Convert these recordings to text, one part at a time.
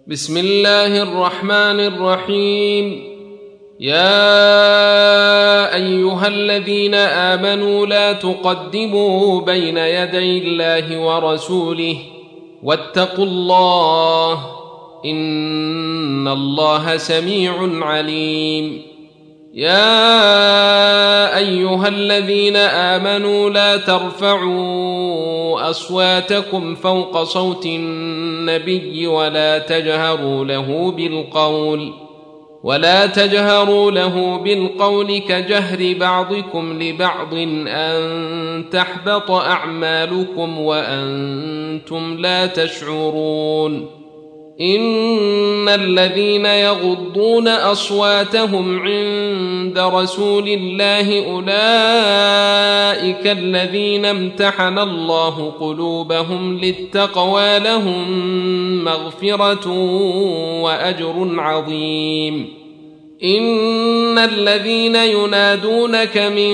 بسم الله الرحمن الرحيم. يا أيها الذين آمنوا لا تقدموا بين يدي الله ورسوله واتقوا الله إن الله سميع عليم. يا أيها الذين آمنوا لا ترفعوا أصواتكم فوق صوت النبي ولا تجهروا له بالقول كجهر بعضكم لبعض أن تحبط أعمالكم وأنتم لا تشعرون. إن الذين يغضون أصواتهم عند رسول الله أولئك الذين امتحن الله قلوبهم للتقوى لهم مغفرة وأجر عظيم. إن الذين ينادونك من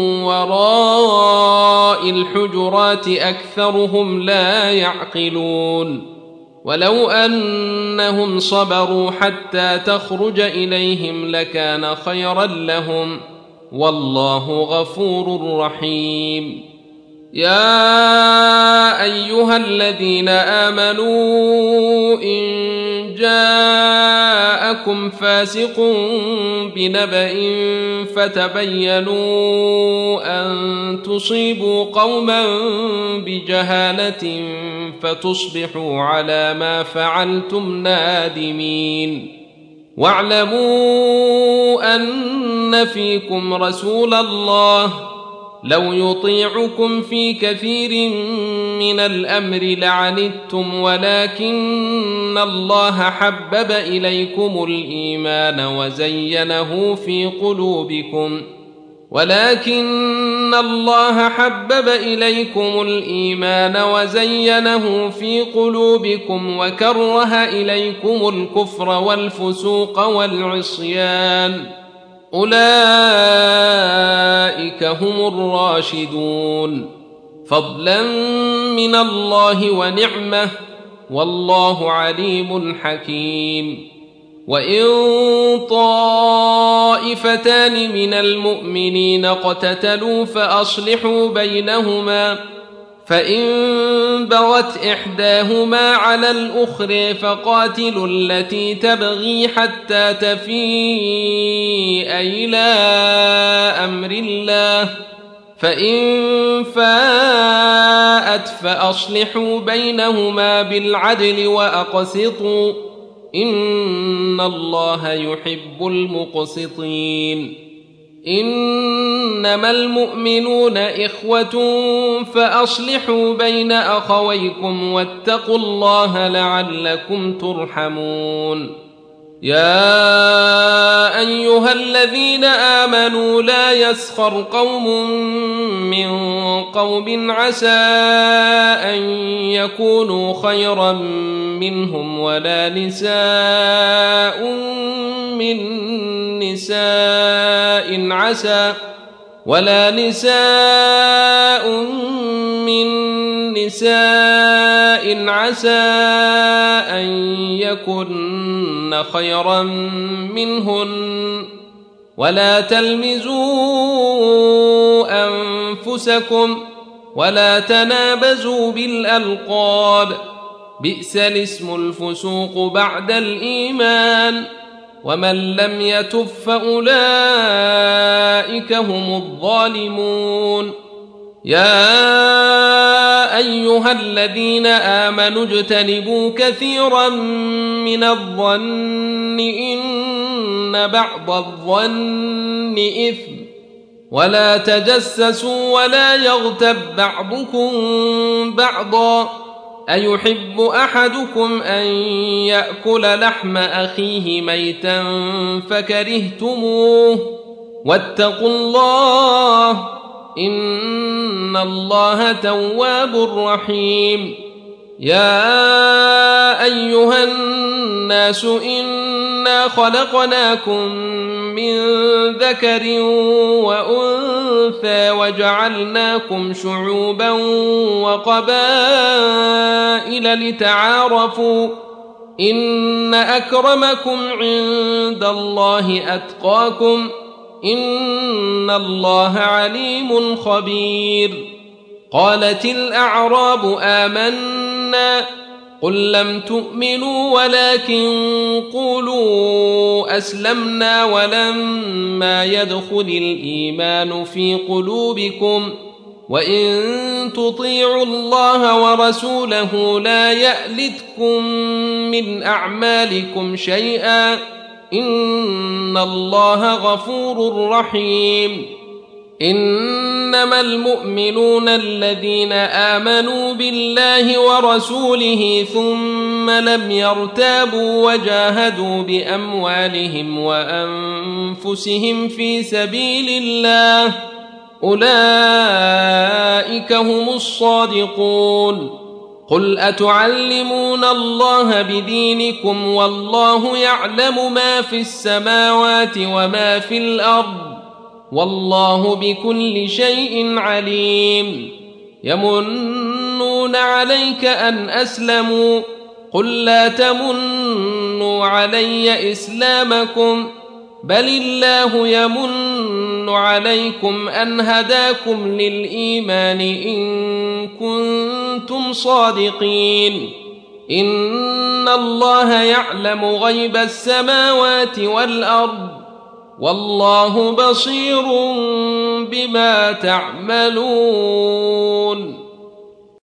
وراء الحجرات أكثرهم لا يعقلون. ولو أنهم صبروا حتى تخرج إليهم لكان خيرا لهم والله غفور رحيم. يا أيها الذين آمنوا إن جاءكم فاسق بنبأ فتبينوا أن تصيبوا قوما بجهالة فتصبحوا على ما فعلتم نادمين. واعلموا أن فيكم رسول الله لو يطيعكم في كثير من الأمر لعنتم ولكن الله حبب إليكم الإيمان وزينه في قلوبكم وكره إليكم الكفر والفسوق والعصيان أولئك هم الراشدون فضلا من الله ونعمة والله عليم حكيم. وإن طائفتان من المؤمنين اقتتلوا فأصلحوا بينهما فإن بغت إحداهما على الأخرى فقاتلوا التي تبغي حتى تفيء إلى أمر الله فإن فاءت فأصلحوا بينهما بالعدل وأقسطوا إن الله يحب المقسطين. إنما المؤمنون إخوة فأصلحوا بين أخويكم واتقوا الله لعلكم ترحمون. يا أيها الذين آمنوا لا يسخر قوم من قوم عسى أن يكونوا خيرا منهم ولا نساء من نساء عسى أن يكن خيرا منهن ولا تلمزوا أنفسكم ولا تنابزوا بالألقاب بئس الاسم الفسوق بعد الإيمان ومن لم يتب فأولئك هم الظالمون. يا أيها الذين آمنوا اجتنبوا كثيرا من الظن إن بعض الظن إثم ولا تجسسوا ولا يغتب بعضكم بعضا أيحب أحدكم أن يأكل لحم أخيه ميتا فكرهتموه واتقوا الله إن الله تواب رحيم. يا أيها الناس إنا خلقناكم من ذكر وأنثى وجعلناكم شعوبا وقبائل لتعارفوا إن إن أكرمكم عند الله أتقاكم إن الله عليم خبير. قالت الأعراب آمنا قل لم تؤمنوا ولكن قولوا أسلمنا ولما يدخل الإيمان في قلوبكم وإن تطيعوا الله ورسوله لا يألتكم من أعمالكم شيئا إن الله غفور رحيم. إنما المؤمنون الذين آمنوا بالله ورسوله ثم لم يرتابوا وجاهدوا بأموالهم وأنفسهم في سبيل الله أولئك هم الصادقون. قل أتعلمون الله بدينكم والله يعلم ما في السماوات وما في الأرض والله بكل شيء عليم. يمنون عليك أن أسلموا قل لا تمنوا علي إسلامكم بل الله يمن عليكم أن هداكم للإيمان إن كنتم صادقين. إن الله يعلم غيب السماوات والأرض والله بصير بما تعملون.